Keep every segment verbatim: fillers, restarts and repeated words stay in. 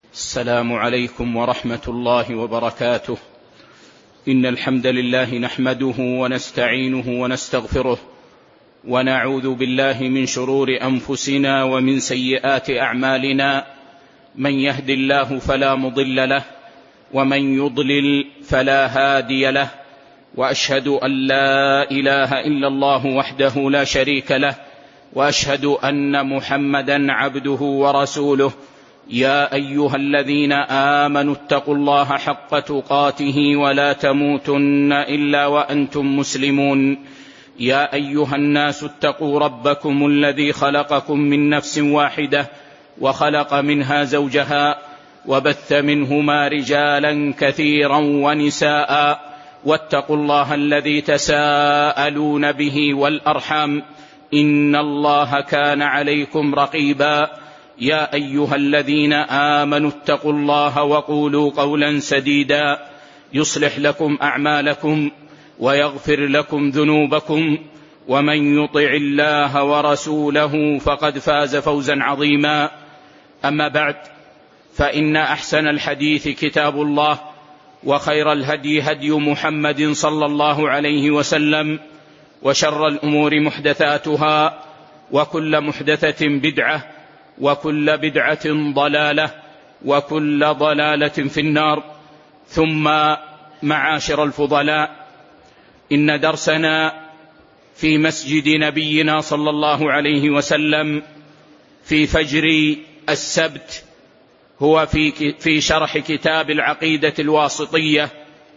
السلام عليكم ورحمة الله وبركاته. إن الحمد لله نحمده ونستعينه ونستغفره، ونعوذ بالله من شرور أنفسنا ومن سيئات أعمالنا. من يهد الله فلا مضل له، ومن يضلل فلا هادي له، وأشهد أن لا إله إلا الله وحده لا شريك له، وأشهد أن محمدا عبده ورسوله. يا أيها الذين آمنوا اتقوا الله حق تقاته ولا تموتن إلا وأنتم مسلمون. يا أيها الناس اتقوا ربكم الذي خلقكم من نفس واحدة، وخلق منها زوجها، وبث منهما رجالا كثيرا ونساء، واتقوا الله الذي تساءلون به والأرحام، إن الله كان عليكم رقيبا. يا أيها الذين آمنوا اتقوا الله وقولوا قولا سديدا يصلح لكم أعمالكم ويغفر لكم ذنوبكم، ومن يطع الله ورسوله فقد فاز فوزا عظيما. أما بعد، فإن أحسن الحديث كتاب الله، وخير الهدي هدي محمد صلى الله عليه وسلم، وشر الأمور محدثاتها، وكل محدثة بدعة، وكل بدعة ضلالة، وكل ضلالة في النار. ثم معاشر الفضلاء، إن درسنا في مسجد نبينا صلى الله عليه وسلم في فجر السبت هو في في شرح كتاب العقيدة الواسطية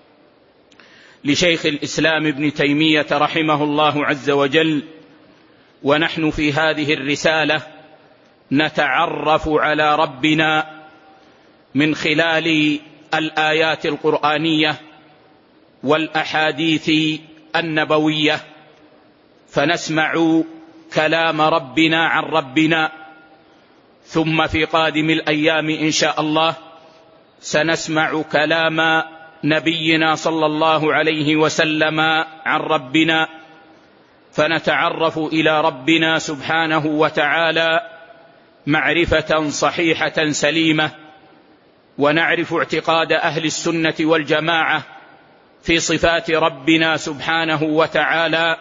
لشيخ الإسلام ابن تيمية رحمه الله عز وجل. ونحن في هذه الرسالة نتعرف على ربنا من خلال الآيات القرآنية والأحاديث النبوية، فنسمع كلام ربنا عن ربنا. ثم في قادم الأيام إن شاء الله سنسمع كلام نبينا صلى الله عليه وسلم عن ربنا، فنتعرف إلى ربنا سبحانه وتعالى معرفة صحيحة سليمة، ونعرف اعتقاد أهل السنة والجماعة في صفات ربنا سبحانه وتعالى،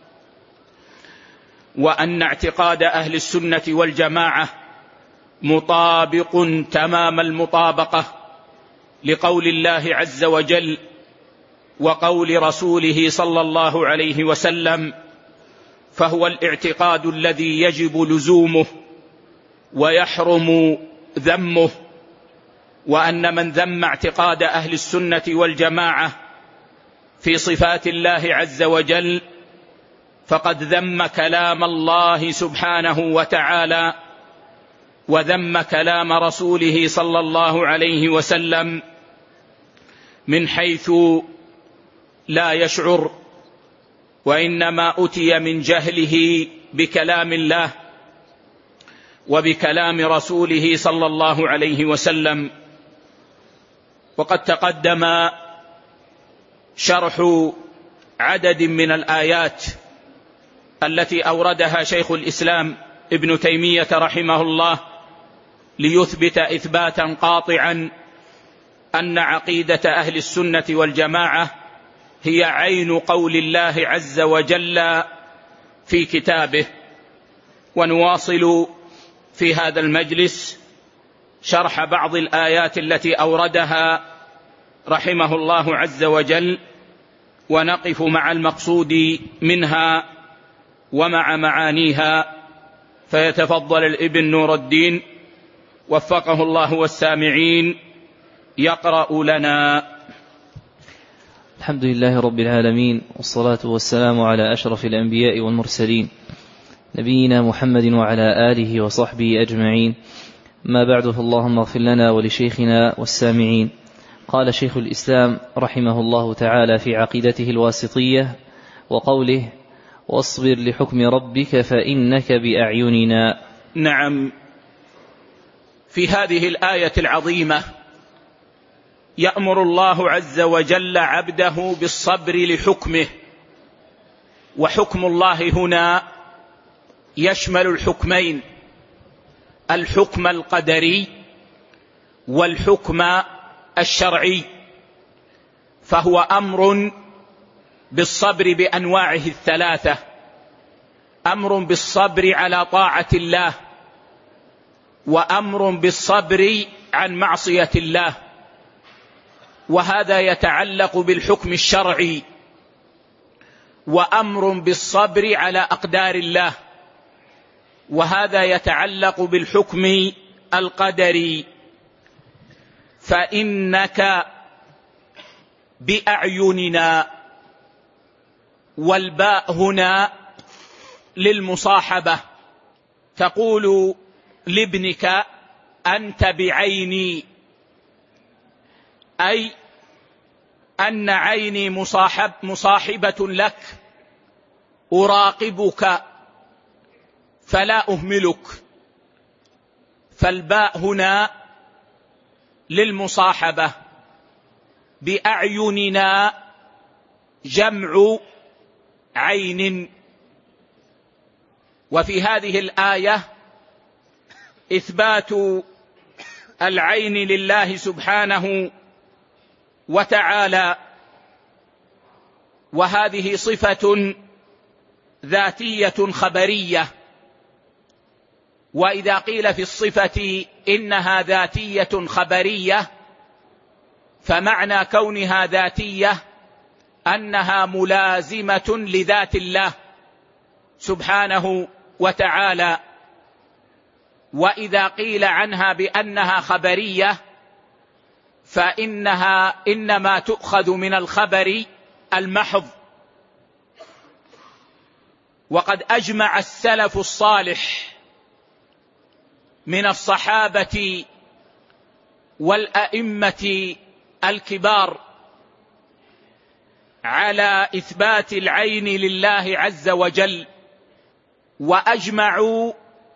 وأن اعتقاد أهل السنة والجماعة مطابق تمام المطابقة لقول الله عز وجل وقول رسوله صلى الله عليه وسلم، فهو الاعتقاد الذي يجب لزومه ويحرم ذمه. وأن من ذم اعتقاد أهل السنة والجماعة في صفات الله عز وجل فقد ذم كلام الله سبحانه وتعالى، وذم كلام رسوله صلى الله عليه وسلم من حيث لا يشعر، وإنما أتي من جهله بكلام الله وبكلام رسوله صلى الله عليه وسلم. وقد تقدم شرح عدد من الآيات التي أوردها شيخ الإسلام ابن تيمية رحمه الله ليثبت إثباتا قاطعا أن عقيدة أهل السنة والجماعة هي عين قول الله عز وجل في كتابه. ونواصل في هذا المجلس شرح بعض الآيات التي أوردها رحمه الله عز وجل، ونقف مع المقصود منها ومع معانيها. فيتفضل الابن نور الدين وفقه الله والسامعين يقرأ لنا. الحمد لله رب العالمين، والصلاة والسلام على أشرف الأنبياء والمرسلين، نبينا محمد وعلى آله وصحبه أجمعين. ما بعد، فاللهم اغفر لنا ولشيخنا والسامعين. قال شيخ الإسلام رحمه الله تعالى في عقيدته الواسطية وقوله: واصبر لحكم ربك فإنك بأعيننا. نعم، في هذه الآية العظيمة يأمر الله عز وجل عبده بالصبر لحكمه. وحكم الله هنا يشمل الحكمين: الحكم القدري والحكم الشرعي، فهو أمر بالصبر بأنواعه الثلاثة: أمر بالصبر على طاعة الله، وأمر بالصبر عن معصية الله، وهذا يتعلق بالحكم الشرعي، وأمر بالصبر على أقدار الله، وهذا يتعلق بالحكم القدري. فإنك بأعيننا، والباء هنا للمصاحبة، تقول لابنك أنت بعيني، أي أن عيني مصاحب مصاحبة لك، أراقبك فلا أهملك. فالباء هنا للمصاحبة. بأعيننا جمع عين. وفي هذه الآية إثبات العين لله سبحانه وتعالى، وهذه صفة ذاتية خبرية. وإذا قيل في الصفة إنها ذاتية خبرية، فمعنى كونها ذاتية أنها ملازمة لذات الله سبحانه وتعالى. وإذا قيل عنها بأنها خبرية، فإنها إنما تؤخذ من الخبر المحض. وقد أجمع السلف الصالح من الصحابة والأئمة الكبار على إثبات العين لله عز وجل، وأجمعوا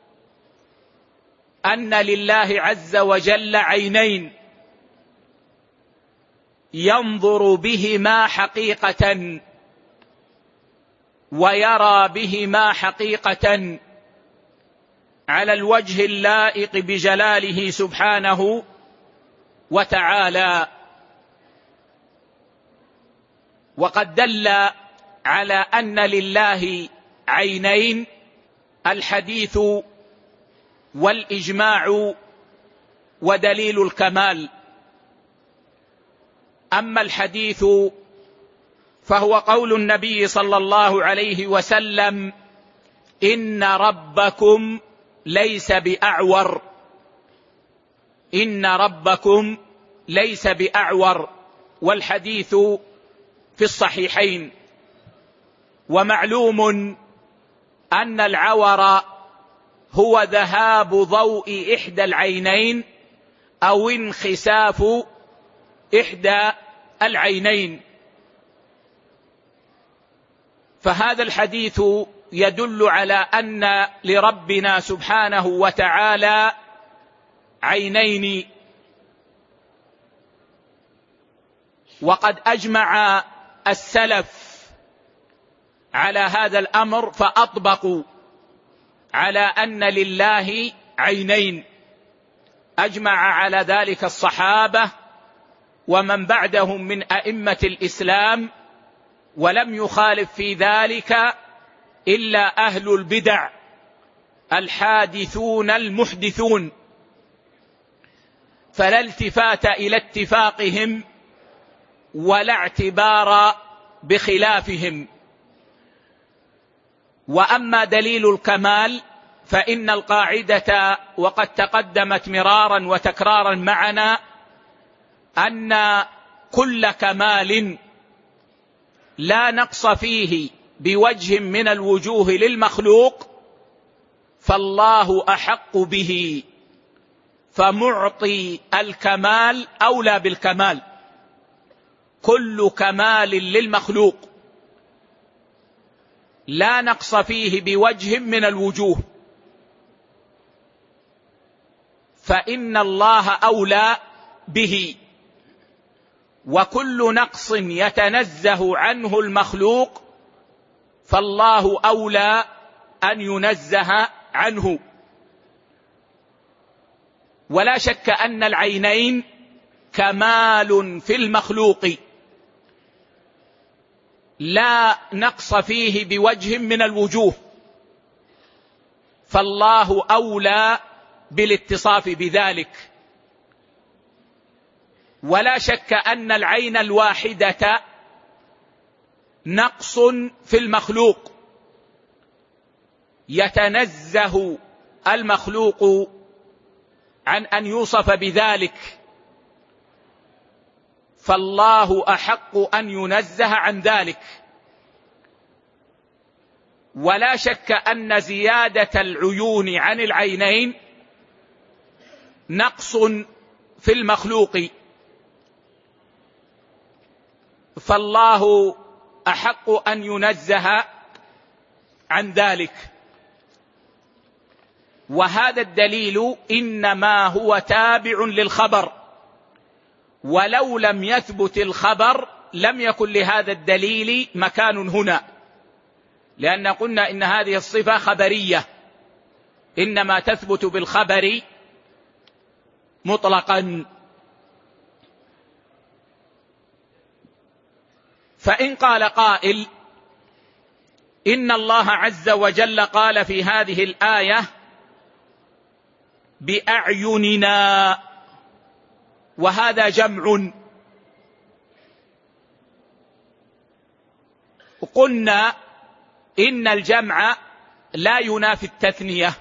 أن لله عز وجل عينين ينظر بهما حقيقة ويرى بهما حقيقة على الوجه اللائق بجلاله سبحانه وتعالى. وقد دل على أن لله عينين الحديث والإجماع ودليل الكمال. أما الحديث فهو قول النبي صلى الله عليه وسلم: إن ربكم ليس بأعور، إن ربكم ليس بأعور، والحديث في الصحيحين. ومعلوم أن العور هو ذهاب ضوء إحدى العينين أو انخساف إحدى العينين. فهذا الحديث يدل على أن لربنا سبحانه وتعالى عينين. وقد أجمع السلف على هذا الأمر فأطبقوا على أن لله عينين، أجمع على ذلك الصحابة ومن بعدهم من أئمة الإسلام، ولم يخالف في ذلك إلا أهل البدع الحادثون المحدثون، فلا التفات إلى اتفاقهم ولا اعتبار بخلافهم. وأما دليل الكمال فإن القاعدة وقد تقدمت مرارا وتكرارا معنا أن كل كمال لا نقص فيه بوجه من الوجوه للمخلوق فالله أحق به، فمعطي الكمال أولى بالكمال. كل كمال للمخلوق لا نقص فيه بوجه من الوجوه، فإن الله أولى به. وكل نقص يتنزه عنه المخلوق فالله أولى أن ينزه عنه. ولا شك أن العينين كمال في المخلوق لا نقص فيه بوجه من الوجوه، فالله أولى بالاتصاف بذلك. ولا شك أن العين الواحدة نقص في المخلوق، يتنزه المخلوق عن أن يوصف بذلك، فالله أحق أن ينزه عن ذلك. ولا شك أن زيادة العيون عن العينين نقص في المخلوق، فالله أحق أن ينزه عن ذلك. وهذا الدليل إنما هو تابع للخبر، ولو لم يثبت الخبر لم يكن لهذا الدليل مكان هنا، لأن قلنا إن هذه الصفة خبرية، إنما تثبت بالخبر مطلقا. فإن قال قائل إن الله عز وجل قال في هذه الآية بأعيننا، وهذا جمع، قلنا إن الجمع لا ينافي التثنية،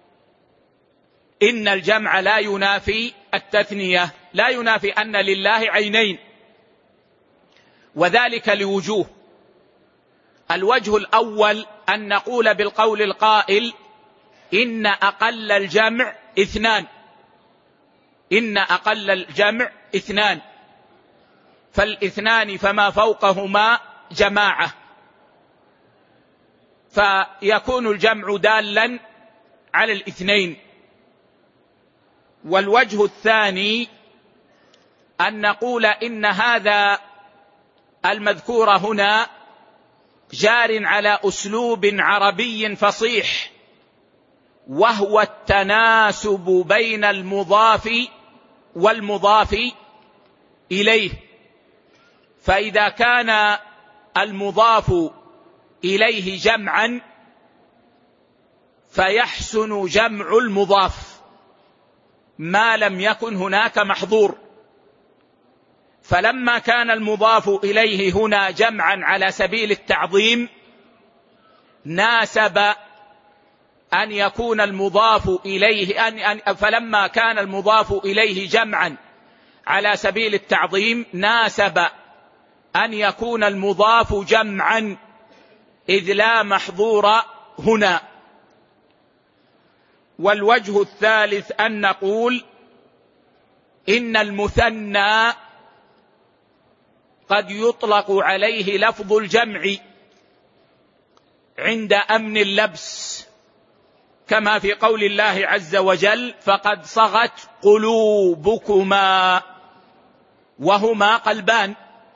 إن الجمع لا ينافي التثنية، لا ينافي أن لله عينين، وذلك لوجوه. الوجه الأول أن نقول بالقول القائل إن أقل الجمع اثنان، إن أقل الجمع اثنان، فالاثنان فما فوقهما جماعة، فيكون الجمع دالا على الاثنين. والوجه الثاني أن نقول إن هذا المذكور هنا جار على أسلوب عربي فصيح، وهو التناسب بين المضاف والمضاف إليه. فإذا كان المضاف إليه جمعا فيحسن جمع المضاف ما لم يكن هناك محظور، فلما كان المضاف إليه هنا جمعا على سبيل التعظيم ناسب أن يكون المضاف إليه أن أن فلما كان المضاف إليه جمعا على سبيل التعظيم ناسب أن يكون المضاف جمعا، إذ لا محظور هنا. والوجه الثالث أن نقول إن المثنى قد يطلق عليه لفظ الجمع عند أمن اللبس، كما في قول الله عز وجل فقد صغت قلوبكما، وهما قلبان.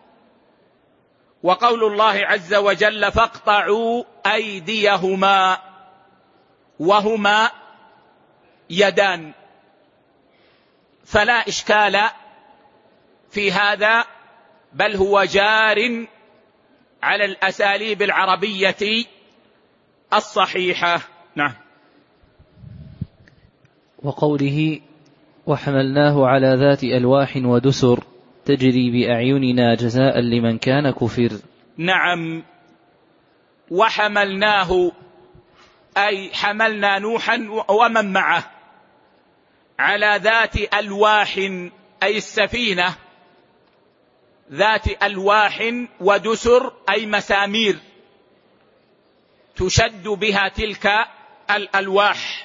وقول الله عز وجل فاقطعوا أيديهما، وهما يدان. فلا إشكال في هذا، بل هو جار على الأساليب العربية الصحيحة. نعم. وقوله وحملناه على ذات ألواح ودسر تجري بأعيننا جزاء لمن كان كفر. نعم، وحملناه أي حملنا نوحا ومن معه على ذات ألواح أي السفينة، ذات ألواح ودسر أي مسامير تشد بها تلك الألواح،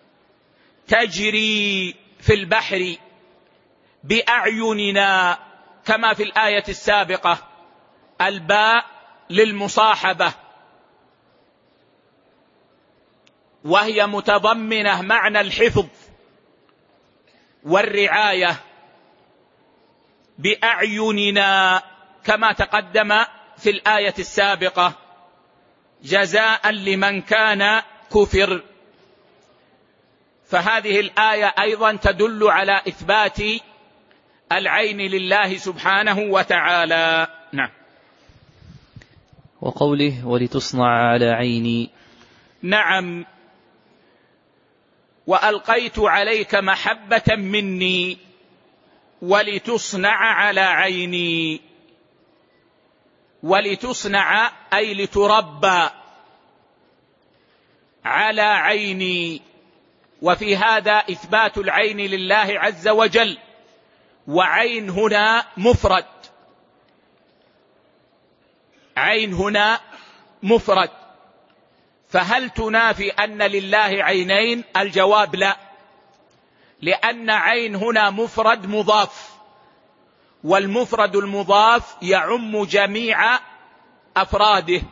تجري في البحر بأعيننا، كما في الآية السابقة الباء للمصاحبة، وهي متضمنة معنى الحفظ والرعاية بأعيننا، كما تقدم في الآية السابقة جزاء لمن كان كفر. فهذه الآية أيضا تدل على إثبات العين لله سبحانه وتعالى. نعم. وقوله ولتصنع على عيني. نعم. وألقيت عليك محبة مني ولتصنع على عيني. ولتصنع أي لتربى على عيني. وفي هذا إثبات العين لله عز وجل، وعين هنا مفرد، عين هنا مفرد، فهل تنافي أن لله عينين؟ الجواب لا، لأن عين هنا مفرد مضاف، والمفرد المضاف يعم جميع أفراده،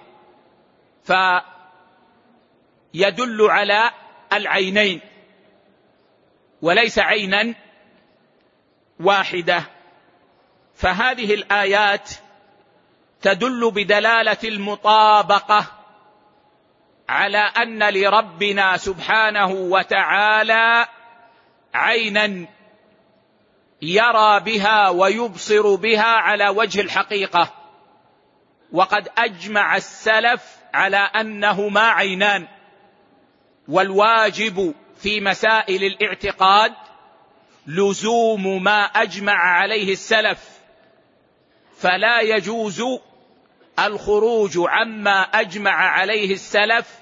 فيدل على العينين وليس عينا واحدة. فهذه الآيات تدل بدلالة المطابقة على أن لربنا سبحانه وتعالى عينا يرى بها ويبصر بها على وجه الحقيقة، وقد أجمع السلف على أنهما عينان. والواجب في مسائل الاعتقاد لزوم ما أجمع عليه السلف، فلا يجوز الخروج عما أجمع عليه السلف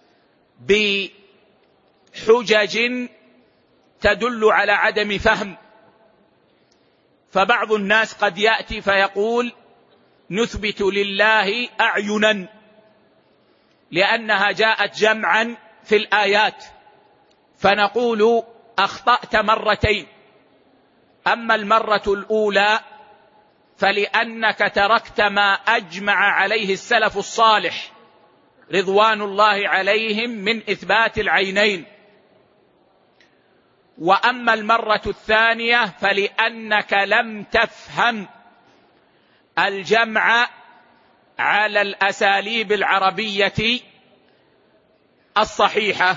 بحجج تدل على عدم فهم. فبعض الناس قد يأتي فيقول نثبت لله أعينا لأنها جاءت جمعا في الآيات، فنقول أخطأت مرتين. أما المرة الأولى فلأنك تركت ما أجمع عليه السلف الصالح رضوان الله عليهم من إثبات العينين. وأما المرة الثانية فلأنك لم تفهم الجمع على الأساليب العربية الصحيحة.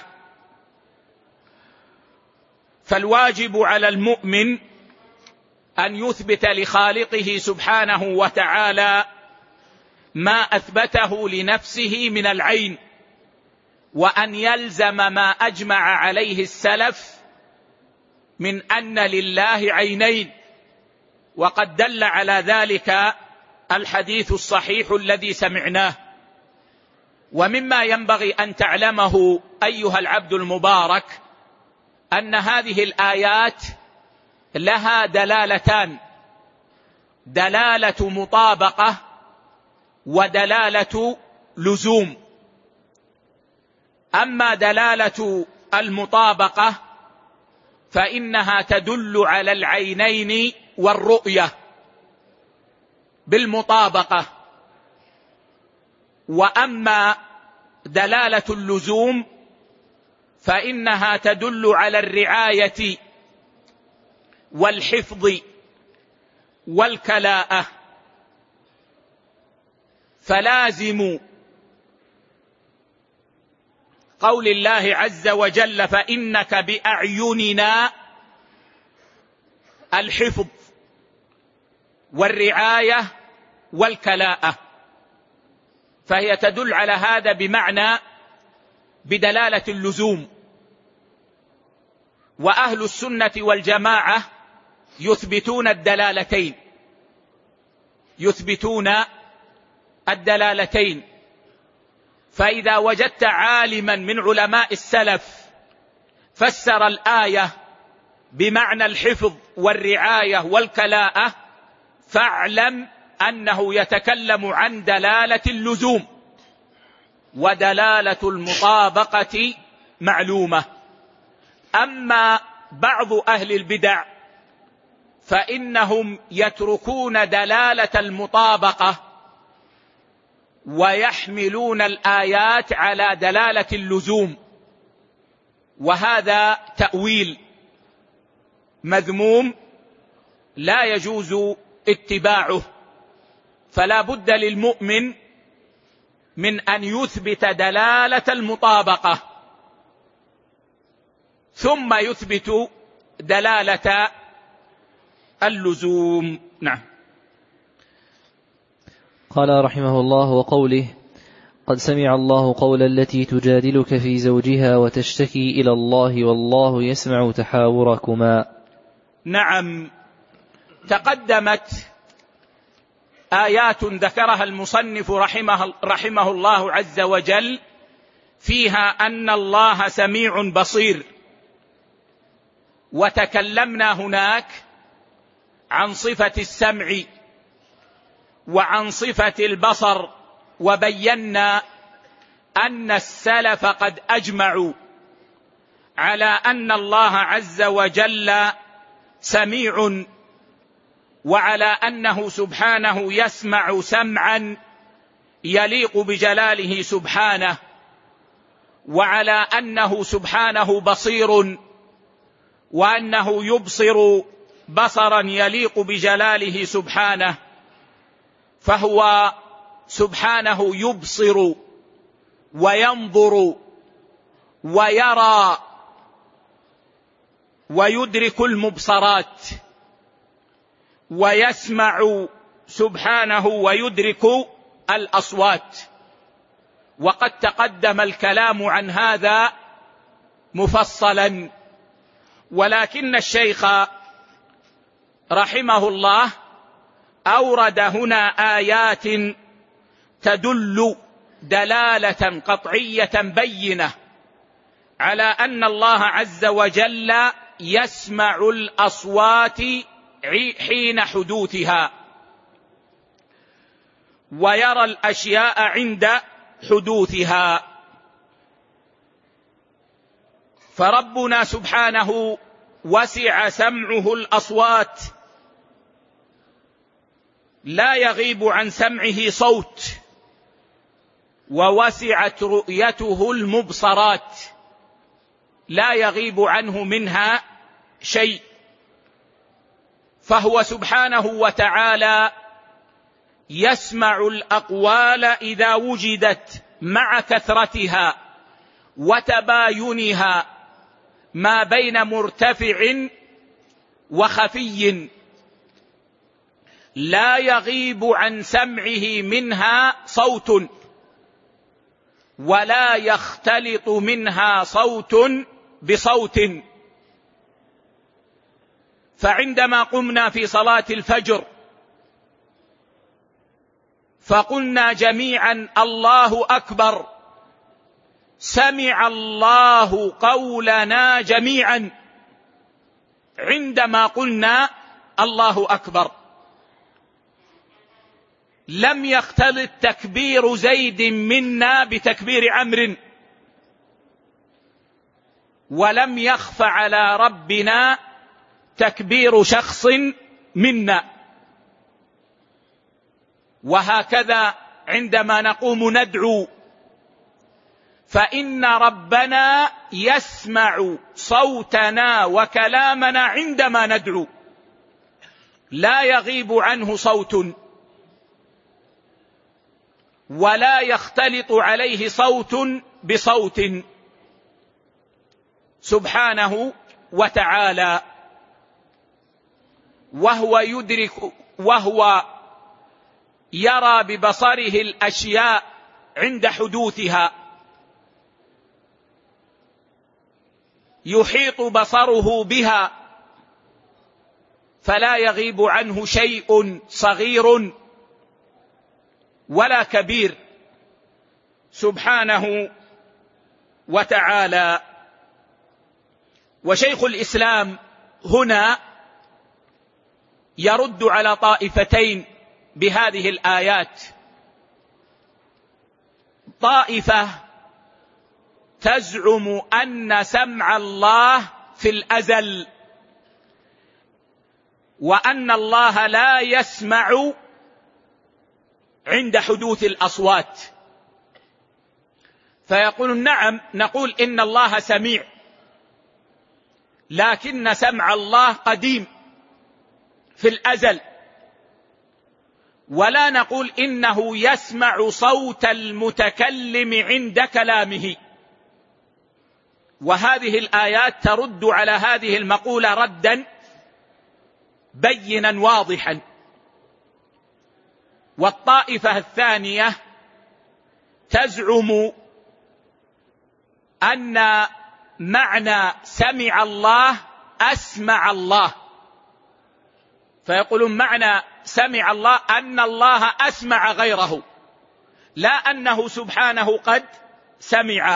فالواجب على المؤمن أن يثبت لخالقه سبحانه وتعالى ما أثبته لنفسه من العين، وأن يلزم ما أجمع عليه السلف من أن لله عينين، وقد دل على ذلك الحديث الصحيح الذي سمعناه. ومما ينبغي أن تعلمه أيها العبد المبارك أن هذه الآيات لها دلالتان: دلالة مطابقة ودلالة لزوم. أما دلالة المطابقة فإنها تدل على العينين والرؤية بالمطابقة، وأما دلالة اللزوم فإنها تدل على الرعاية والحفظ والكلاءة. فلازم قول الله عز وجل فإنك بأعيننا الحفظ والرعاية والكلاءة، فهي تدل على هذا بمعنى بدلالة اللزوم. وأهل السنة والجماعة يثبتون الدلالتين يثبتون الدلالتين فإذا وجدت عالما من علماء السلف فسر الآية بمعنى الحفظ والرعاية والكلاءة فاعلم أنه يتكلم عن دلالة اللزوم، ودلالة المطابقة معلومة. أما بعض أهل البدع فإنهم يتركون دلالة المطابقة ويحملون الآيات على دلالة اللزوم، وهذا تأويل مذموم لا يجوز اتباعه. فلا بد للمؤمن من أن يثبت دلالة المطابقة، ثم يثبت دلالة اللزوم. نعم. قال رحمه الله: وقوله: قد سمع الله قول التي تجادلك في زوجها وتشتكي إلى الله والله يسمع تحاوركما. نعم، تقدمت آيات ذكرها المصنف رحمه, رحمه الله عز وجل فيها أن الله سميع بصير، وتكلمنا هناك عن صفة السمع وعن صفة البصر، وبينا أن السلف قد أجمعوا على أن الله عز وجل سميع، وعلى أنه سبحانه يسمع سمعا يليق بجلاله سبحانه، وعلى أنه سبحانه بصير، وأنه يبصر بصرا يليق بجلاله سبحانه، فهو سبحانه يبصر وينظر ويرى ويدرك المبصرات، ويسمع سبحانه ويدرك الأصوات. وقد تقدم الكلام عن هذا مفصلا، ولكن الشيخ رحمه الله أورد هنا آيات تدل دلالة قطعية بينة على أن الله عز وجل يسمع الأصوات حين حدوثها، ويرى الأشياء عند حدوثها. فربنا سبحانه وسع سمعه الأصوات، لا يغيب عن سمعه صوت، ووسعت رؤيته المبصرات، لا يغيب عنه منها شيء. فهو سبحانه وتعالى يسمع الأقوال إذا وجدت مع كثرتها وتباينها ما بين مرتفع وخفي، لا يغيب عن سمعه منها صوت، ولا يختلط منها صوت بصوت. فعندما قمنا في صلاة الفجر فقلنا جميعا الله أكبر، سمع الله قولنا جميعا عندما قلنا الله أكبر. لم يختلط تكبير زيد منا بتكبير عمرو، ولم يخف على ربنا تكبير شخص منا. وهكذا عندما نقوم ندعو فإن ربنا يسمع صوتنا وكلامنا عندما ندعو، لا يغيب عنه صوت ولا يختلط عليه صوت بصوت سبحانه وتعالى. وهو يدرك وهو يرى ببصره الأشياء عند حدوثها، يحيط بصره بها، فلا يغيب عنه شيء صغير ولا كبير سبحانه وتعالى. وشيخ الإسلام هنا يرد على طائفتين بهذه الآيات. طائفة تزعم أن سمع الله في الأزل، وأن الله لا يسمع عند حدوث الأصوات، فيقول نعم، نقول إن الله سميع، لكن سمع الله قديم في الأزل، ولا نقول إنه يسمع صوت المتكلم عند كلامه، وهذه الآيات ترد على هذه المقولة ردا بينا واضحا. والطائفة الثانية تزعم أن معنى سمع الله أسمع الله، فيقولون معنى سمع الله أن الله أسمع غيره، لا أنه سبحانه قد سمع،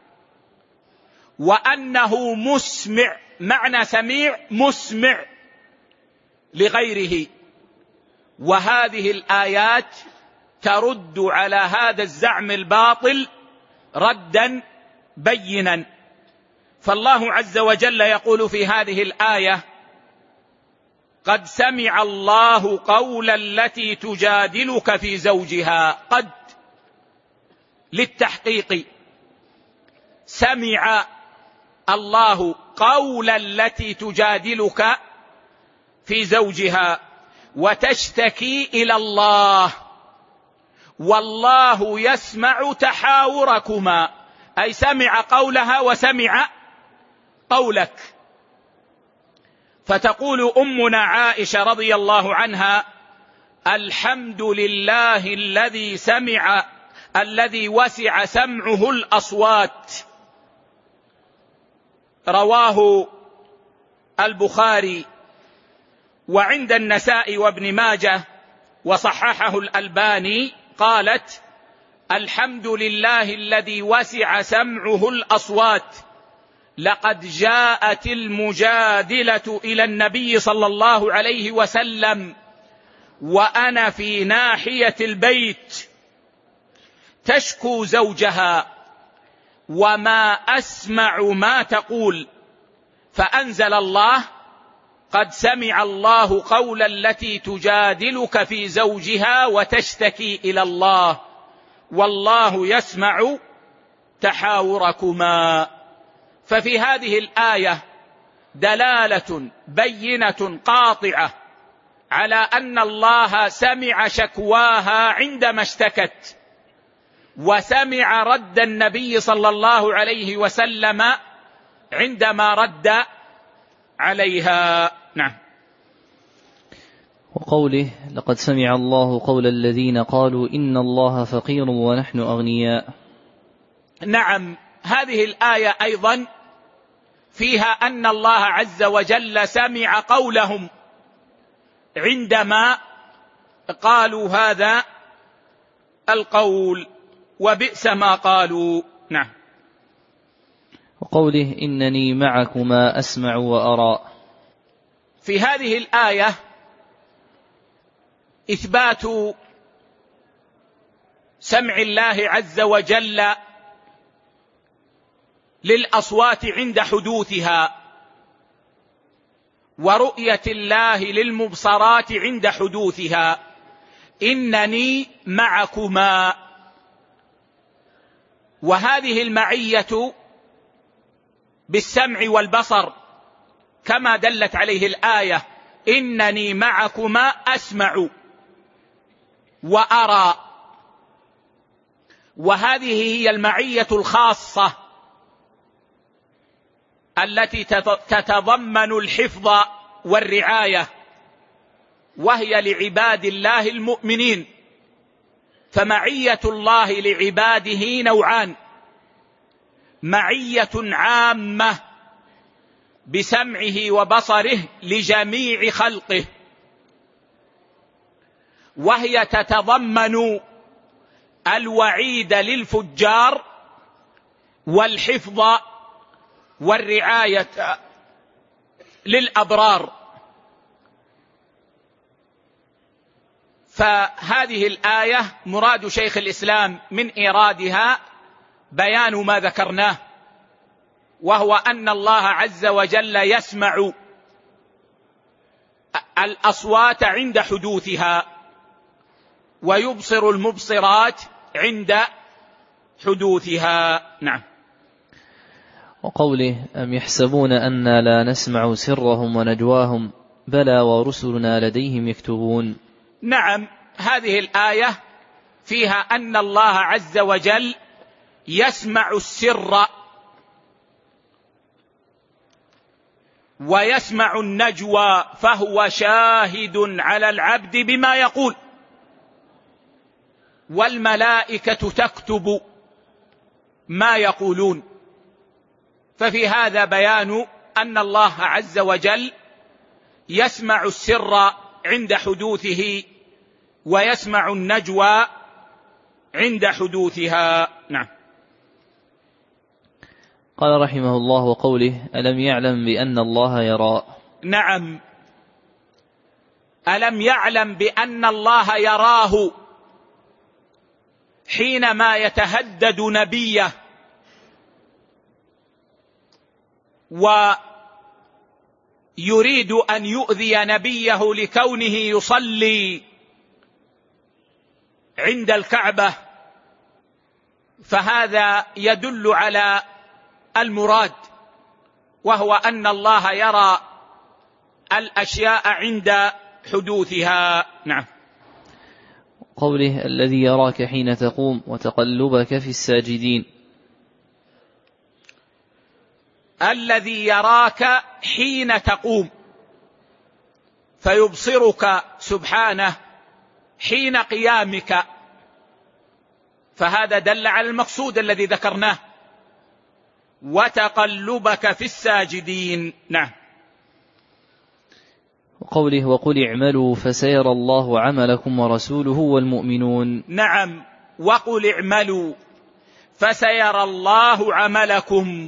وأنه مسمع، معنى سميع مسمع لغيره. وهذه الآيات ترد على هذا الزعم الباطل ردا بينا. فالله عز وجل يقول في هذه الآية: قد سمع الله قول التي تجادلك في زوجها. قد للتحقيق، سمع الله قول التي تجادلك في زوجها وتشتكي إلى الله، والله يسمع تحاوركما، أي سمع قولها وسمع قولك. فتقول أمنا عائشة رضي الله عنها: الحمد لله الذي سمع الذي وسع سمعه الأصوات. رواه البخاري وعند النسائي وابن ماجه وصححه الألباني. قالت: الحمد لله الذي وسع سمعه الأصوات، لقد جاءت المجادلة إلى النبي صلى الله عليه وسلم وأنا في ناحية البيت تشكو زوجها وما أسمع ما تقول، فأنزل الله: قد سمع الله قول التي تجادلك في زوجها وتشتكي إلى الله والله يسمع تحاوركما. ففي هذه الآية دلالة بينة قاطعة على أن الله سمع شكواها عندما اشتكت، وسمع رد النبي صلى الله عليه وسلم عندما رد عليها. نعم. وقوله: لقد سمع الله قول الذين قالوا إن الله فقير ونحن أغنياء. نعم، هذه الآية أيضا فيها أن الله عز وجل سمع قولهم عندما قالوا هذا القول، وبئس ما قالوا. نعم. وقوله: إنني معكما أسمع وأرى. في هذه الآية إثبات سمع الله عز وجل للأصوات عند حدوثها، ورؤية الله للمبصرات عند حدوثها. إنني معكما، وهذه المعية بالسمع والبصر كما دلت عليه الآية: إنني معكما أسمع وأرى. وهذه هي المعية الخاصة التي تتضمن الحفظ والرعاية، وهي لعباد الله المؤمنين. فمعية الله لعباده نوعان: معية عامة بسمعه وبصره لجميع خلقه، وهي تتضمن الوعيد للفجار والحفظ والرعاية للأبرار. فهذه الآية مراد شيخ الإسلام من إيرادها بيان ما ذكرناه، وهو أن الله عز وجل يسمع الأصوات عند حدوثها، ويبصر المبصرات عند حدوثها. نعم. وقوله: أم يحسبون أنا لا نسمع سرهم ونجواهم بلى ورسلنا لديهم يكتبون. نعم، هذه الآية فيها أن الله عز وجل يسمع السر ويسمع النجوى فهو شاهد على العبد بما يقول، والملائكة تكتب ما يقولون. ففي هذا بيان أن الله عز وجل يسمع السر عند حدوثه ويسمع النجوى عند حدوثها. نعم. قال رحمه الله: وقوله: ألم يعلم بأن الله يرى. نعم، ألم يعلم بأن الله يراه حينما يتهدد نبيه ويريد أن يؤذي نبيه لكونه يصلي عند الكعبة، فهذا يدل على المراد، وهو أن الله يرى الأشياء عند حدوثها. نعم. قوله: الذي يراك حين تقوم وتقلبك في الساجدين. الذي يراك حين تقوم، فيبصرك سبحانه حين قيامك، فهذا دل على المقصود الذي ذكرناه: وتقلبك في الساجدين. نعم. وقوله: وقل اعملوا فسيرى الله عملكم ورسوله والمؤمنون. نعم، وقل اعملوا فسيرى الله عملكم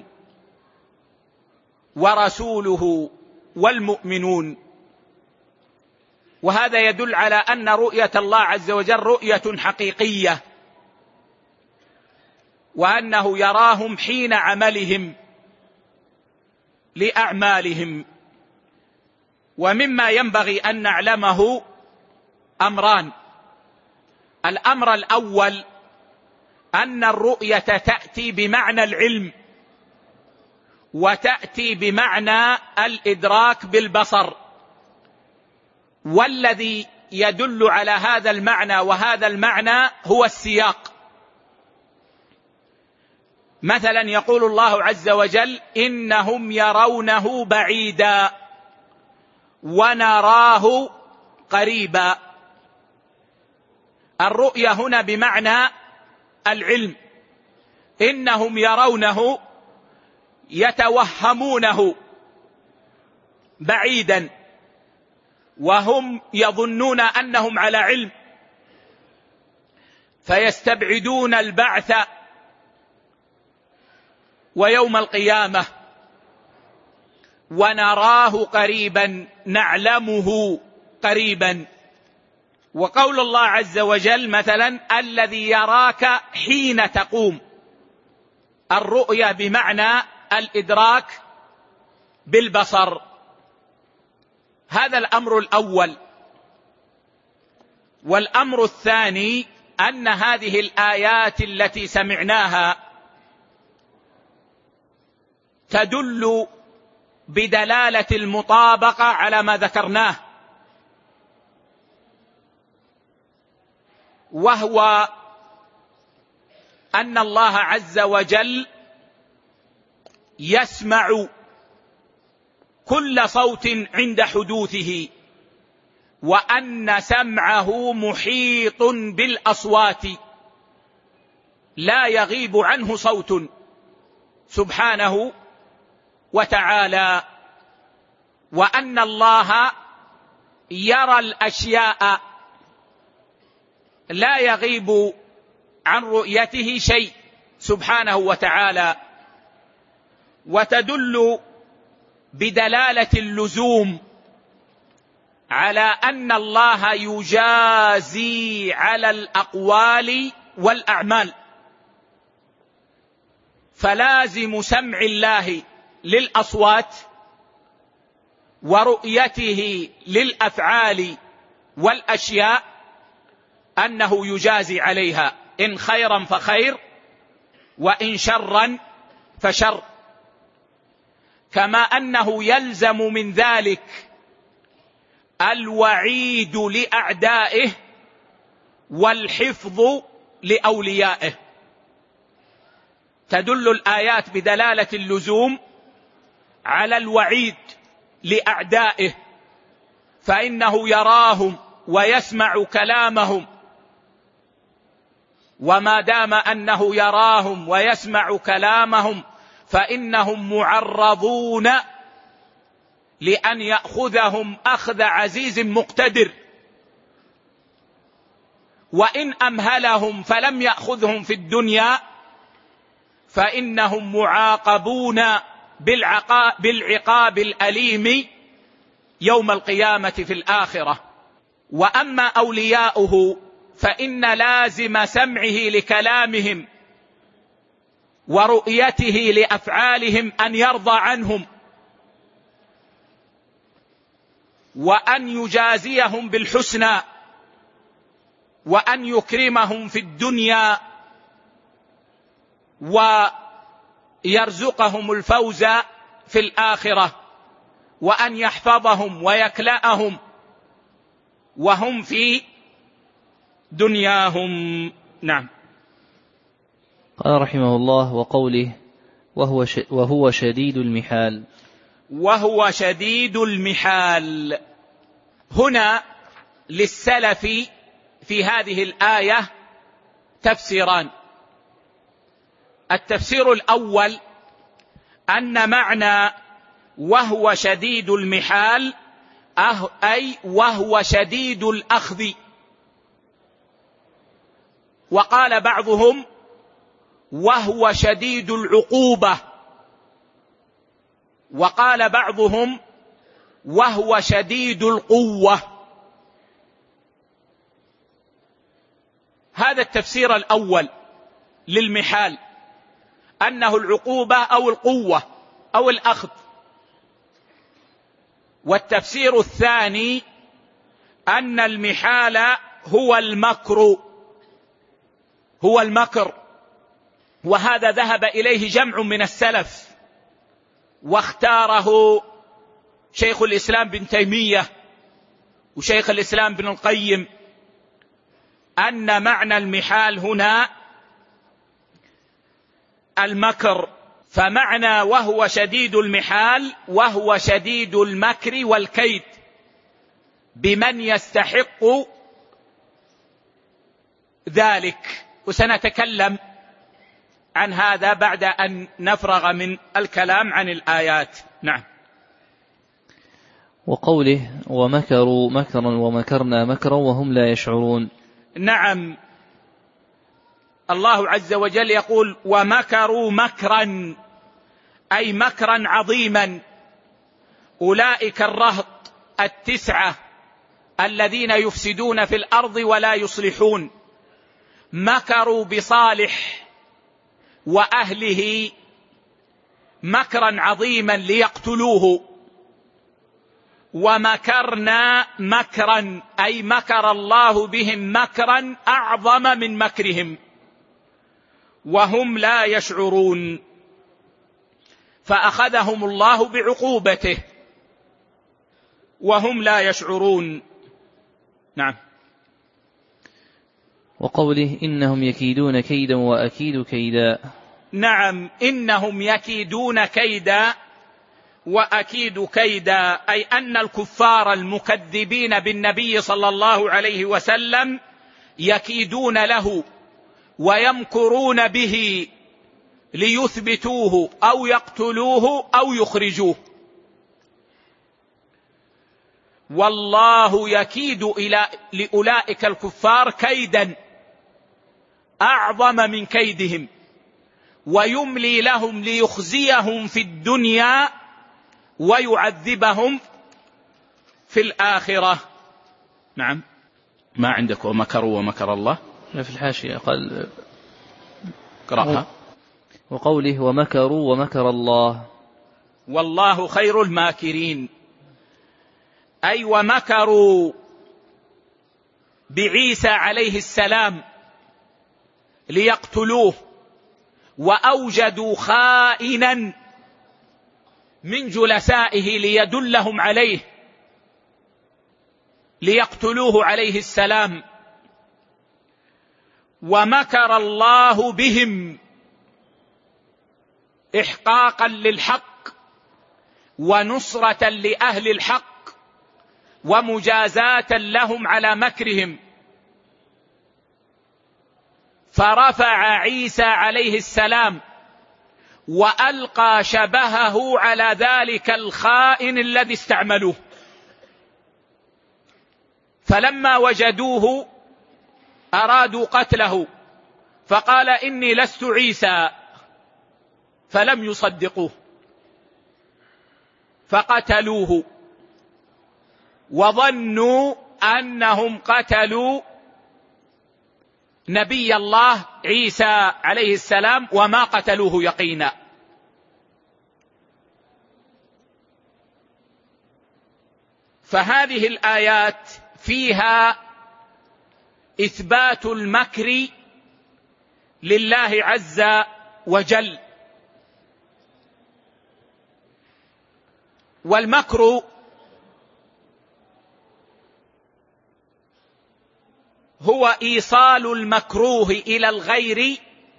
ورسوله والمؤمنون. وهذا يدل على أن رؤية الله عز وجل رؤية حقيقية، وأنه يراهم حين عملهم لأعمالهم. ومما ينبغي أن نعلمه أمران: الأمر الأول أن الرؤية تأتي بمعنى العلم، وتأتي بمعنى الإدراك بالبصر، والذي يدل على هذا المعنى وهذا المعنى هو السياق. مثلا يقول الله عز وجل: إنهم يرونه بعيدا ونراه قريبا. الرؤية هنا بمعنى العلم، إنهم يرونه يتوهمونه بعيدا، وهم يظنون أنهم على علم، فيستبعدون البعث ويوم القيامة. ونراه قريبا، نعلمه قريبا. وقول الله عز وجل مثلا: الذي يراك حين تقوم، الرؤية بمعنى الإدراك بالبصر. هذا الأمر الأول. والأمر الثاني أن هذه الآيات التي سمعناها تدل بدلالة المطابقة على ما ذكرناه، وهو أن الله عز وجل يسمع كل صوت عند حدوثه، وأن سمعه محيط بالأصوات لا يغيب عنه صوت سبحانه وتعالى، وأن الله يرى الأشياء لا يغيب عن رؤيته شيء سبحانه وتعالى. وتدل بدلالة اللزوم على أن الله يجازي على الأقوال والأعمال، فلازم سمع الله للأصوات ورؤيته للأفعال والأشياء أنه يجازي عليها، إن خيرا فخير وإن شرا فشر. كما أنه يلزم من ذلك الوعيد لأعدائه والحفظ لأوليائه. تدل الآيات بدلالة اللزوم على الوعيد لأعدائه، فإنه يراهم ويسمع كلامهم، وما دام أنه يراهم ويسمع كلامهم فإنهم معرضون لأن يأخذهم أخذ عزيز مقتدر، وإن أمهلهم فلم يأخذهم في الدنيا فإنهم معاقبون بالعقاب الأليم يوم القيامة في الآخرة. وأما أولياؤه فإن لازم سمعه لكلامهم ورؤيته لأفعالهم أن يرضى عنهم، وأن يجازيهم بالحسنى، وأن يكرمهم في الدنيا، ويرزقهم الفوز في الآخرة، وأن يحفظهم ويكلأهم وهم في دنياهم. نعم. قال رحمه الله: وقوله وهو, وهو شديد المحال. وهو شديد المحال، هنا للسلف في هذه الآية تفسيران. التفسير الأول أن معنى وهو شديد المحال أي وهو شديد الأخذ، وقال بعضهم وهو شديد العقوبة، وقال بعضهم وهو شديد القوة. هذا التفسير الأول للمحال، أنه العقوبة أو القوة أو الأخذ. والتفسير الثاني أن المحال هو المكر، هو المكر، وهذا ذهب إليه جمع من السلف، واختاره شيخ الإسلام بن تيمية وشيخ الإسلام بن القيم، أن معنى المحال هنا المكر. فمعنى وهو شديد المحال وهو شديد المكر والكيد بمن يستحق ذلك، وسنتكلم عن هذا بعد أن نفرغ من الكلام عن الآيات. نعم. وقوله ومكروا مكرا ومكرنا مكرا وهم لا يشعرون. نعم، الله عز وجل يقول ومكروا مكرا، أي مكرا عظيما. أولئك الرهط التسعة الذين يفسدون في الأرض ولا يصلحون، مكروا بصالح وأهله مكرا عظيما ليقتلوه. ومكرنا مكرا أي مكر الله بهم مكرا أعظم من مكرهم وهم لا يشعرون، فأخذهم الله بعقوبته وهم لا يشعرون. نعم. وقوله إنهم يكيدون كيدا وأكيد كيدا. نعم، إنهم يكيدون كيدا وأكيد كيدا، أي أن الكفار المكذبين بالنبي صلى الله عليه وسلم يكيدون له ويمكرون به ليثبتوه أو يقتلوه أو يخرجوه، والله يكيد إلى لأولئك الكفار كيدا أعظم من كيدهم، ويملي لهم ليخزيهم في الدنيا ويعذبهم في الآخرة. نعم. ما عندك ومكروا ومكر الله؟ في الحاشية قال قرأها. وقوله ومكروا ومكر الله والله خير الماكرين، أي ومكروا بعيسى عليه السلام ليقتلوه، وأوجدوا خائنا من جلسائه ليدلهم عليه ليقتلوه عليه السلام. ومكر الله بهم إحقاقا للحق ونصرة لأهل الحق ومجازاة لهم على مكرهم. فرفع عيسى عليه السلام وألقى شبهه على ذلك الخائن الذي استعملوه، فلما وجدوه أرادوا قتله، فقال إني لست عيسى، فلم يصدقوه فقتلوه، وظنوا أنهم قتلوا نبي الله عيسى عليه السلام وما قتلوه يقينا. فهذه الآيات فيها إثبات المكر لله عز وجل. والمكر هو إيصال المكروه إلى الغير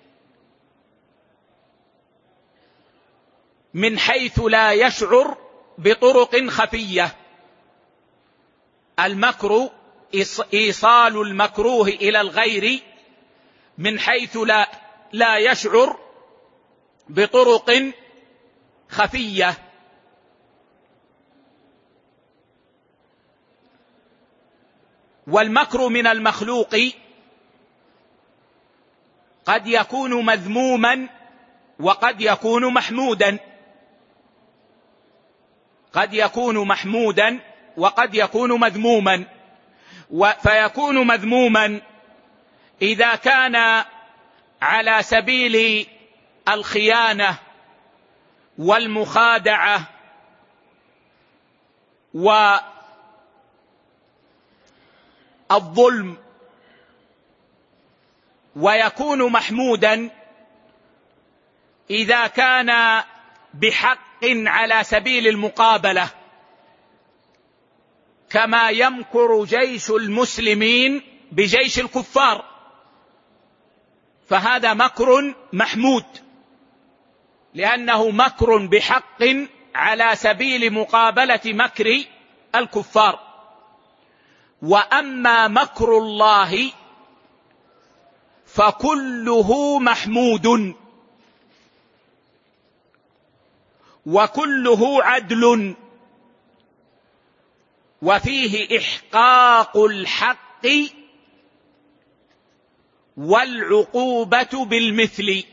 من حيث لا يشعر بطرق خفية. المكر إيصال المكروه إلى الغير من حيث لا, لا يشعر بطرق خفية. والمكر من المخلوق قد يكون مذموما وقد يكون محمودا، قد يكون محمودا وقد يكون مذموما. فيكون مذموما إذا كان على سبيل الخيانة والمخادعة والظلم، ويكون محمودا إذا كان بحق على سبيل المقابلة، كما يمكر جيش المسلمين بجيش الكفار، فهذا مكر محمود لأنه مكر بحق على سبيل مقابلة مكر الكفار. وأما مكر الله فكله محمود وكله عدل، وفيه إحقاق الحق والعقوبة بالمثل،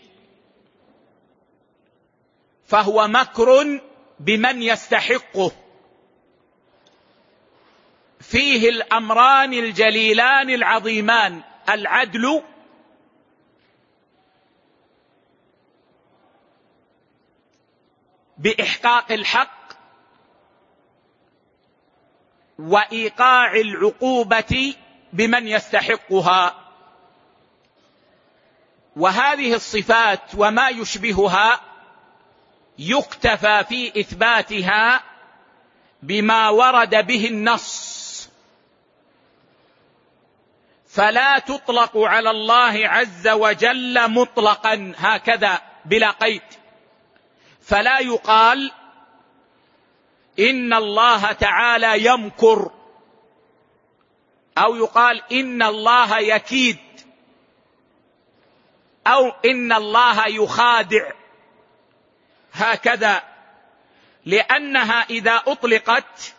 فهو مكر بمن يستحقه. فيه الأمران الجليلان العظيمان: العدل بإحقاق الحق، وإيقاع العقوبة بمن يستحقها. وهذه الصفات وما يشبهها يكتفى في إثباتها بما ورد به النص، فلا تطلق على الله عز وجل مطلقا هكذا بلا قيد. فلا يقال إن الله تعالى يمكر، أو يقال إن الله يكيد، أو إن الله يخادع، هكذا، لأنها إذا أطلقت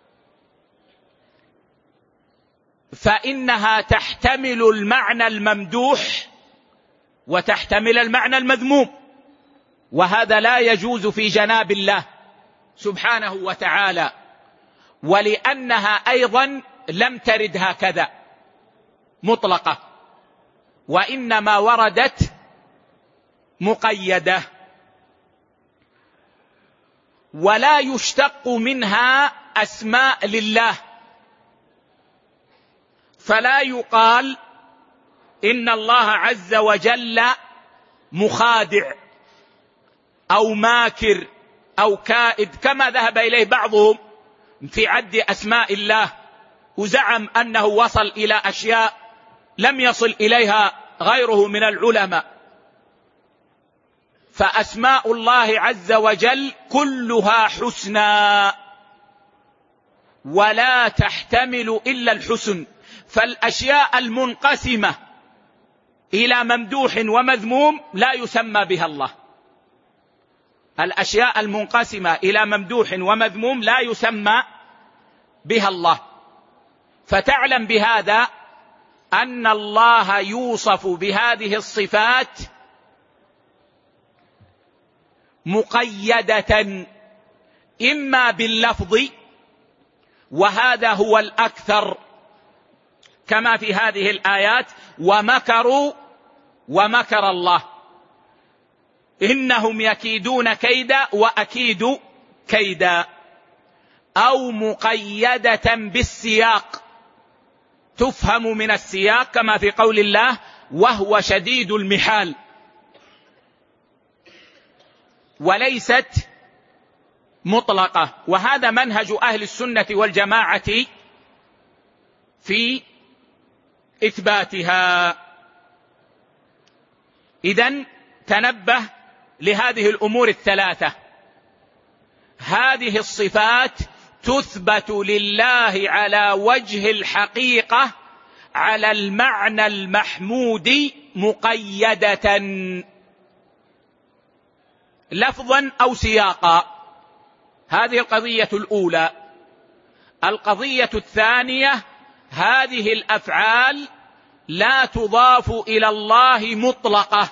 فإنها تحتمل المعنى الممدوح وتحتمل المعنى المذموم، وهذا لا يجوز في جناب الله سبحانه وتعالى. ولأنها أيضا لم ترد هكذا مطلقة، وإنما وردت مقيدة، ولا يشتق منها أسماء لله. فلا يقال إن الله عز وجل مخادع أو ماكر أو كائد، كما ذهب إليه بعضهم في عد أسماء الله، وزعم أنه وصل إلى أشياء لم يصل إليها غيره من العلماء. فأسماء الله عز وجل كلها حسنى ولا تحتمل إلا الحسن. فالأشياء المنقسمة إلى ممدوح ومذموم لا يسمى بها الله. الأشياء المنقسمة إلى ممدوح ومذموم لا يسمى بها الله. فتعلم بهذا أن الله يوصف بهذه الصفات مقيدة إما باللفظ، وهذا هو الأكثر كما في هذه الآيات: ومكروا ومكر الله إنهم يكيدون كيدا وأكيد كيدا، أو مقيدة بالسياق تفهم من السياق كما في قول الله: وهو شديد المحال، وليست مطلقة. وهذا منهج أهل السنة والجماعة في إثباتها. إذن تنبه لهذه الأمور الثلاثة. هذه الصفات تثبت لله على وجه الحقيقة على المعنى المحمود مقيدة لفظا أو سياقا. هذه القضية الأولى. القضية الثانية: هذه الأفعال لا تضاف إلى الله مطلقة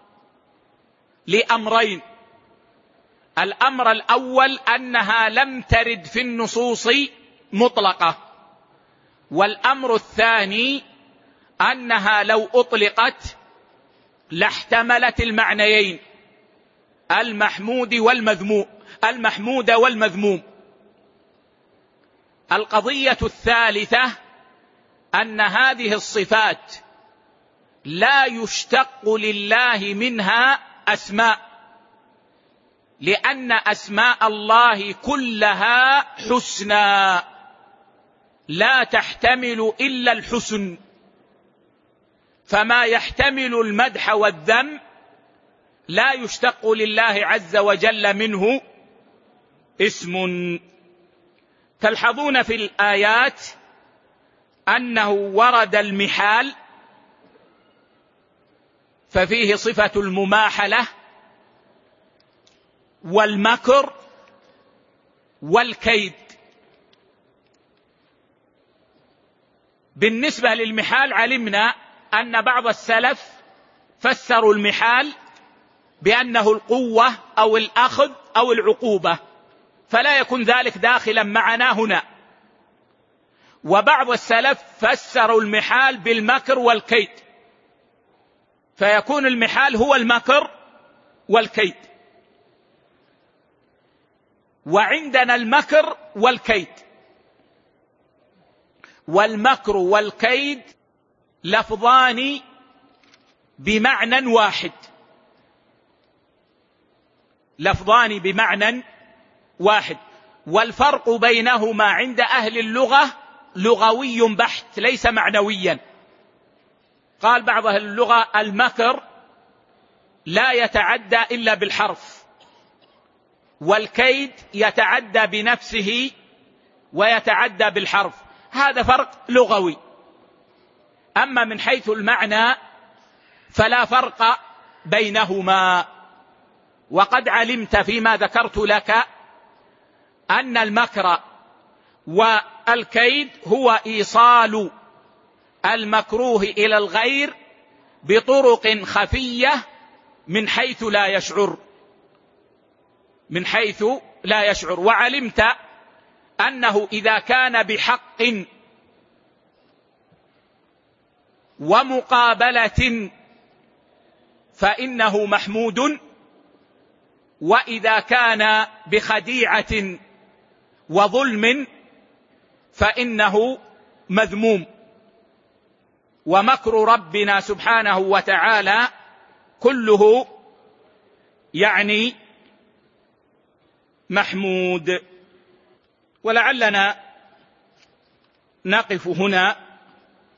لأمرين: الأمر الأول أنها لم ترد في النصوص مطلقة، والأمر الثاني أنها لو أطلقت لاحتملت المعنيين المحمود والمذموم المحمود والمذموم. القضية الثالثة أن هذه الصفات لا يشتق لله منها أسماء، لأن أسماء الله كلها حسنى لا تحتمل إلا الحسن، فما يحتمل المدح والذم لا يشتق لله عز وجل منه اسم. تلحظون في الآيات أنه ورد المحال ففيه صفة المماحلة والمكر والكيد. بالنسبة للمحال علمنا أن بعض السلف فسروا المحال بأنه القوة أو الأخذ أو العقوبة، فلا يكون ذلك داخلا معنا هنا. وبعض السلف فسروا المحال بالمكر والكيد، فيكون المحال هو المكر والكيد. وعندنا المكر والكيد، والمكر والكيد لفظان بمعنى واحد، لفظان بمعنى واحد، والفرق بينهما عند أهل اللغة لغوي بحت ليس معنويا. قال بعض أهل اللغة: المكر لا يتعدى إلا بالحرف، والكيد يتعدى بنفسه ويتعدى بالحرف. هذا فرق لغوي. أما من حيث المعنى فلا فرق بينهما. وقد علمت فيما ذكرت لك أن المكر والكيد هو إيصال المكروه إلى الغير بطرق خفية من حيث لا يشعر من حيث لا يشعر. وعلمت أنه إذا كان بحق ومقابلة فإنه محمود، وإذا كان بخديعة وظلم فإنه مذموم. ومكر ربنا سبحانه وتعالى كله يعني محمود. ولعلنا نقف هنا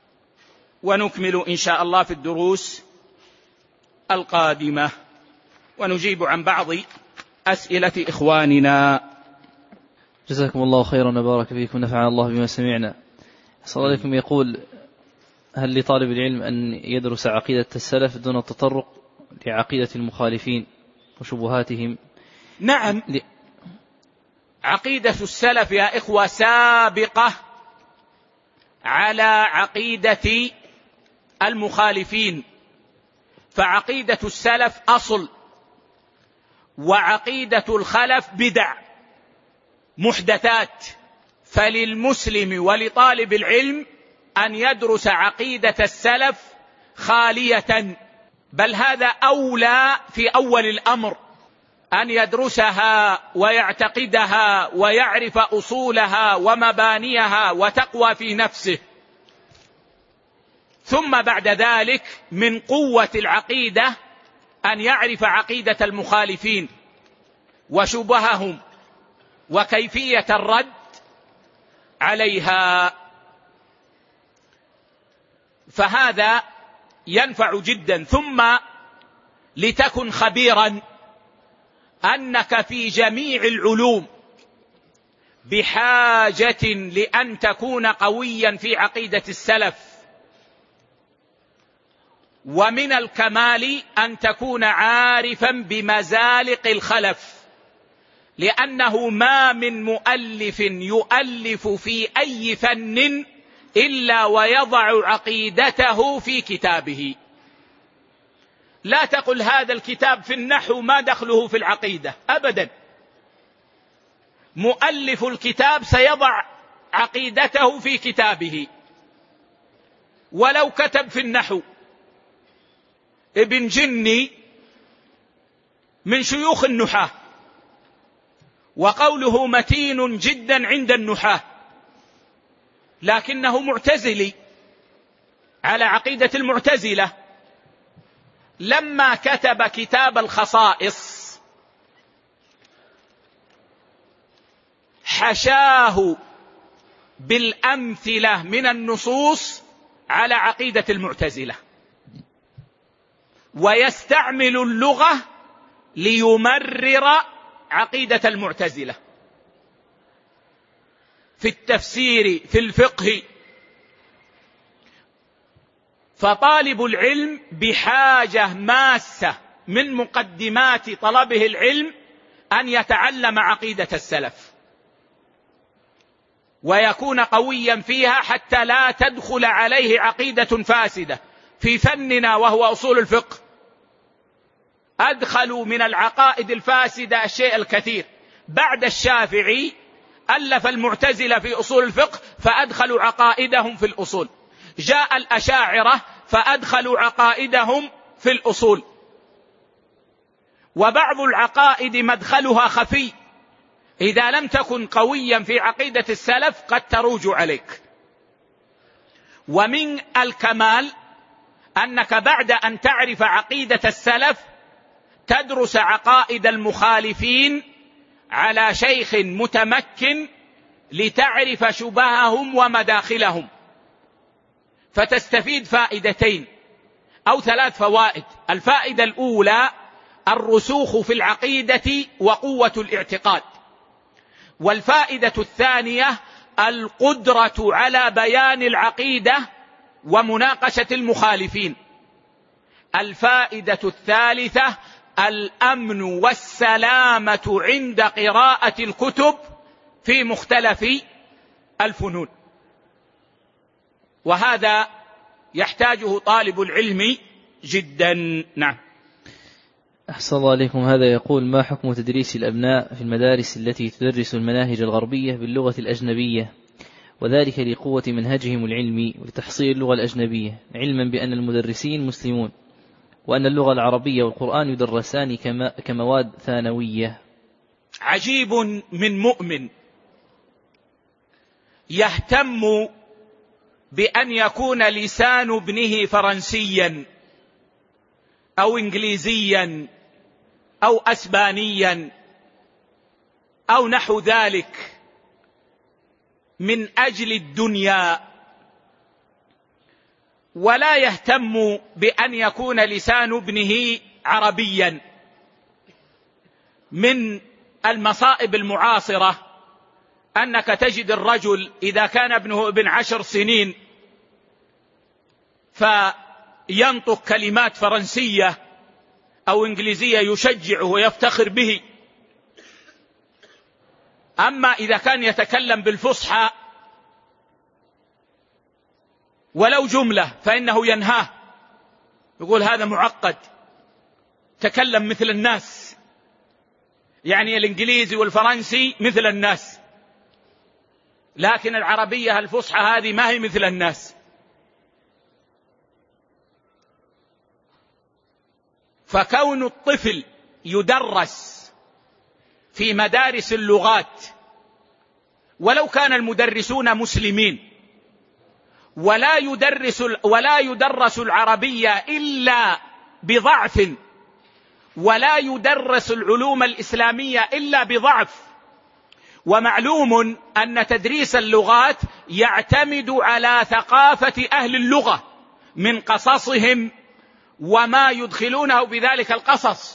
ونكمل إن شاء الله في الدروس القادمة. ونجيب عن بعض أسئلة إخواننا. جزاكم الله خيرا وبارك فيكم، نفعنا الله بما سمعنا. صلى الله عليكم يقول: هل لطالب العلم أن يدرس عقيدة السلف دون التطرق لعقيدة المخالفين وشبهاتهم؟ نعم، ل... عقيدة السلف يا إخوة سابقة على عقيدة المخالفين، فعقيدة السلف أصل، وعقيدة الخلف بدع محدثات. فللمسلم ولطالب العلم أن يدرس عقيدة السلف خالية، بل هذا أولى في أول الأمر، أن يدرسها ويعتقدها ويعرف أصولها ومبانيها وتقوى في نفسه. ثم بعد ذلك من قوة العقيدة أن يعرف عقيدة المخالفين وشبههم وكيفية الرد عليها، فهذا ينفع جدا. ثم لتكن خبيرا أنك في جميع العلوم بحاجة لأن تكون قويا في عقيدة السلف، ومن الكمال أن تكون عارفا بمزالق الخلف، لأنه ما من مؤلف يؤلف في أي فن إلا ويضع عقيدته في كتابه. لا تقل هذا الكتاب في النحو ما دخله في العقيدة، أبدا. مؤلف الكتاب سيضع عقيدته في كتابه، ولو كتب في النحو. ابن جني من شيوخ النحاة، وقوله متين جدا عند النحاة، لكنه معتزلي على عقيدة المعتزلة. لما كتب كتاب الخصائص حشاه بالأمثلة من النصوص على عقيدة المعتزلة، ويستعمل اللغة ليمرر عقيدة المعتزلة في التفسير في الفقه. فطالب العلم بحاجة ماسة من مقدمات طلبه العلم أن يتعلم عقيدة السلف ويكون قويا فيها، حتى لا تدخل عليه عقيدة فاسدة. في فننا وهو أصول الفقه أدخلوا من العقائد الفاسدة الشيء الكثير. بعد الشافعي ألف المعتزلة في أصول الفقه فأدخلوا عقائدهم في الأصول، جاء الأشاعرة فأدخلوا عقائدهم في الأصول. وبعض العقائد مدخلها خفي، إذا لم تكن قويا في عقيدة السلف قد تروج عليك. ومن الكمال أنك بعد أن تعرف عقيدة السلف تدرس عقائد المخالفين على شيخ متمكن لتعرف شبههم ومداخلهم، فتستفيد فائدتين أو ثلاث فوائد. الفائدة الأولى الرسوخ في العقيدة وقوة الاعتقاد، والفائدة الثانية القدرة على بيان العقيدة ومناقشة المخالفين. الفائدة الثالثة الأمن والسلامة عند قراءة الكتب في مختلف الفنون، وهذا يحتاجه طالب العلم جدا. نعم. أحسن الله عليكم. هذا يقول: ما حكم تدريس الأبناء في المدارس التي تدرس المناهج الغربية باللغة الأجنبية، وذلك لقوة منهجهم العلمي ولتحصيل اللغة الأجنبية، علما بأن المدرسين مسلمون، وأن اللغة العربية والقرآن يدرسان كمواد ثانوية؟ عجيب من مؤمن يهتم بأن يكون لسان ابنه فرنسيا أو إنجليزيا أو أسبانيا أو نحو ذلك من أجل الدنيا، ولا يهتم بأن يكون لسان ابنه عربيا من المصائب المعاصرة أنك تجد الرجل إذا كان ابنه ابن عشر سنين فينطق كلمات فرنسية أو إنجليزية يشجعه ويفتخر به، أما إذا كان يتكلم بالفصحى ولو جملة فإنه ينهاه، يقول هذا معقد، تكلم مثل الناس، يعني الإنجليزي والفرنسي مثل الناس، لكن العربية الفصحى هذه ما هي مثل الناس. فكون الطفل يدرس في مدارس اللغات ولو كان المدرسون مسلمين ولا يدرس ولا يدرس العربية إلا بضعف ولا يدرس العلوم الإسلامية إلا بضعف، ومعلوم أن تدريس اللغات يعتمد على ثقافة أهل اللغة من قصصهم وما يدخلونه بذلك القصص.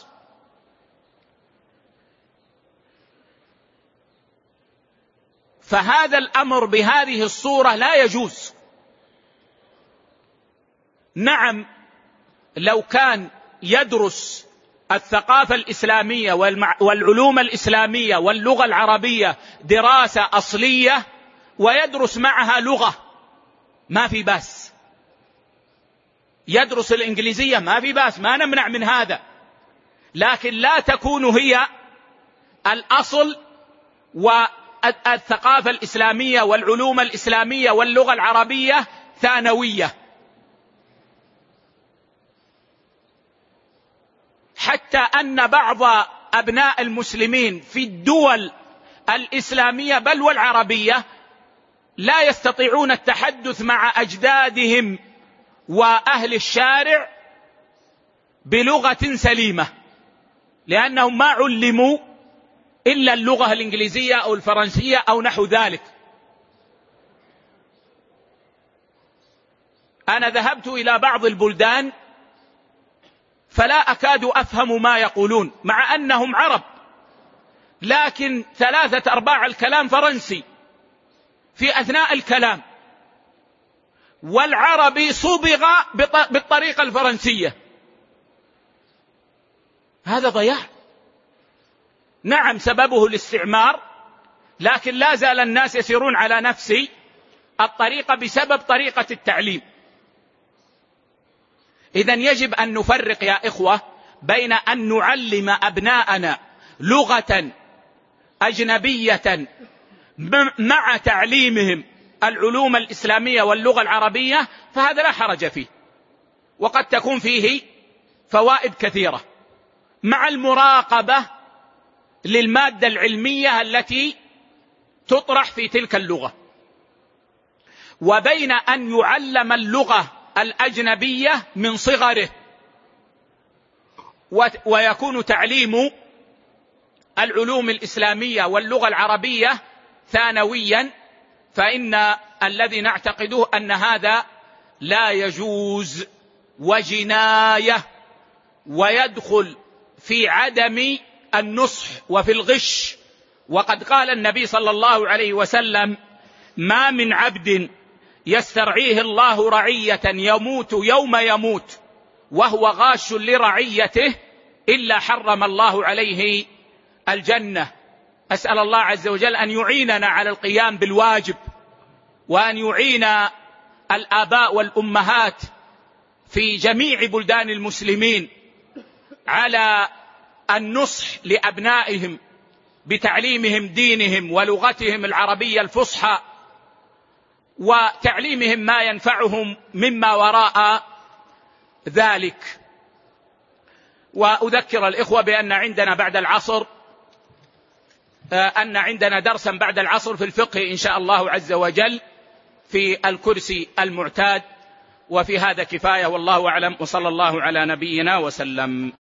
فهذا الأمر بهذه الصورة لا يجوز. نعم، لو كان يدرس الثقافة الإسلامية والعلوم الإسلامية واللغة العربية دراسة أصلية ويدرس معها لغة ما في بأس، يدرس الإنجليزية ما في بأس، ما نمنع من هذا، لكن لا تكون هي الأصل، والثقافة الإسلامية والعلوم الإسلامية واللغة العربية ثانوية. حتى أن بعض أبناء المسلمين في الدول الإسلامية بل والعربية لا يستطيعون التحدث مع أجدادهم وأهل الشارع بلغة سليمة، لأنهم ما علموا إلا اللغة الإنجليزية أو الفرنسية أو نحو ذلك. أنا ذهبت إلى بعض البلدان فلا أكاد أفهم ما يقولون مع أنهم عرب، لكن ثلاثة أرباع الكلام فرنسي في أثناء الكلام، والعربي صبغ بالطريقة الفرنسية. هذا ضياع. نعم سببه الاستعمار، لكن لا زال الناس يسيرون على نفس الطريقة بسبب طريقة التعليم. إذن يجب أن نفرق يا إخوة بين أن نعلم أبناءنا لغة أجنبية مع تعليمهم العلوم الإسلامية واللغة العربية، فهذا لا حرج فيه، وقد تكون فيه فوائد كثيرة مع المراقبة للمادة العلمية التي تطرح في تلك اللغة، وبين أن يعلم اللغة الأجنبية من صغره ويكون تعليم العلوم الإسلامية واللغة العربية ثانويا، فإن الذي نعتقده أن هذا لا يجوز وجناية، ويدخل في عدم النصح وفي الغش. وقد قال النبي صلى الله عليه وسلم: ما من عبد يسترعيه الله رعية يموت يوم يموت وهو غاش لرعيته إلا حرم الله عليه الجنة. أسأل الله عز وجل أن يعيننا على القيام بالواجب، وأن يعين الآباء والأمهات في جميع بلدان المسلمين على النصح لأبنائهم بتعليمهم دينهم ولغتهم العربية الفصحى، وتعليمهم ما ينفعهم مما وراء ذلك. وأذكر الإخوة بأن عندنا بعد العصر أن عندنا درسا بعد العصر في الفقه إن شاء الله عز وجل في الكرسي المعتاد، وفي هذا كفاية، والله أعلم، وصلى الله على نبينا وسلم.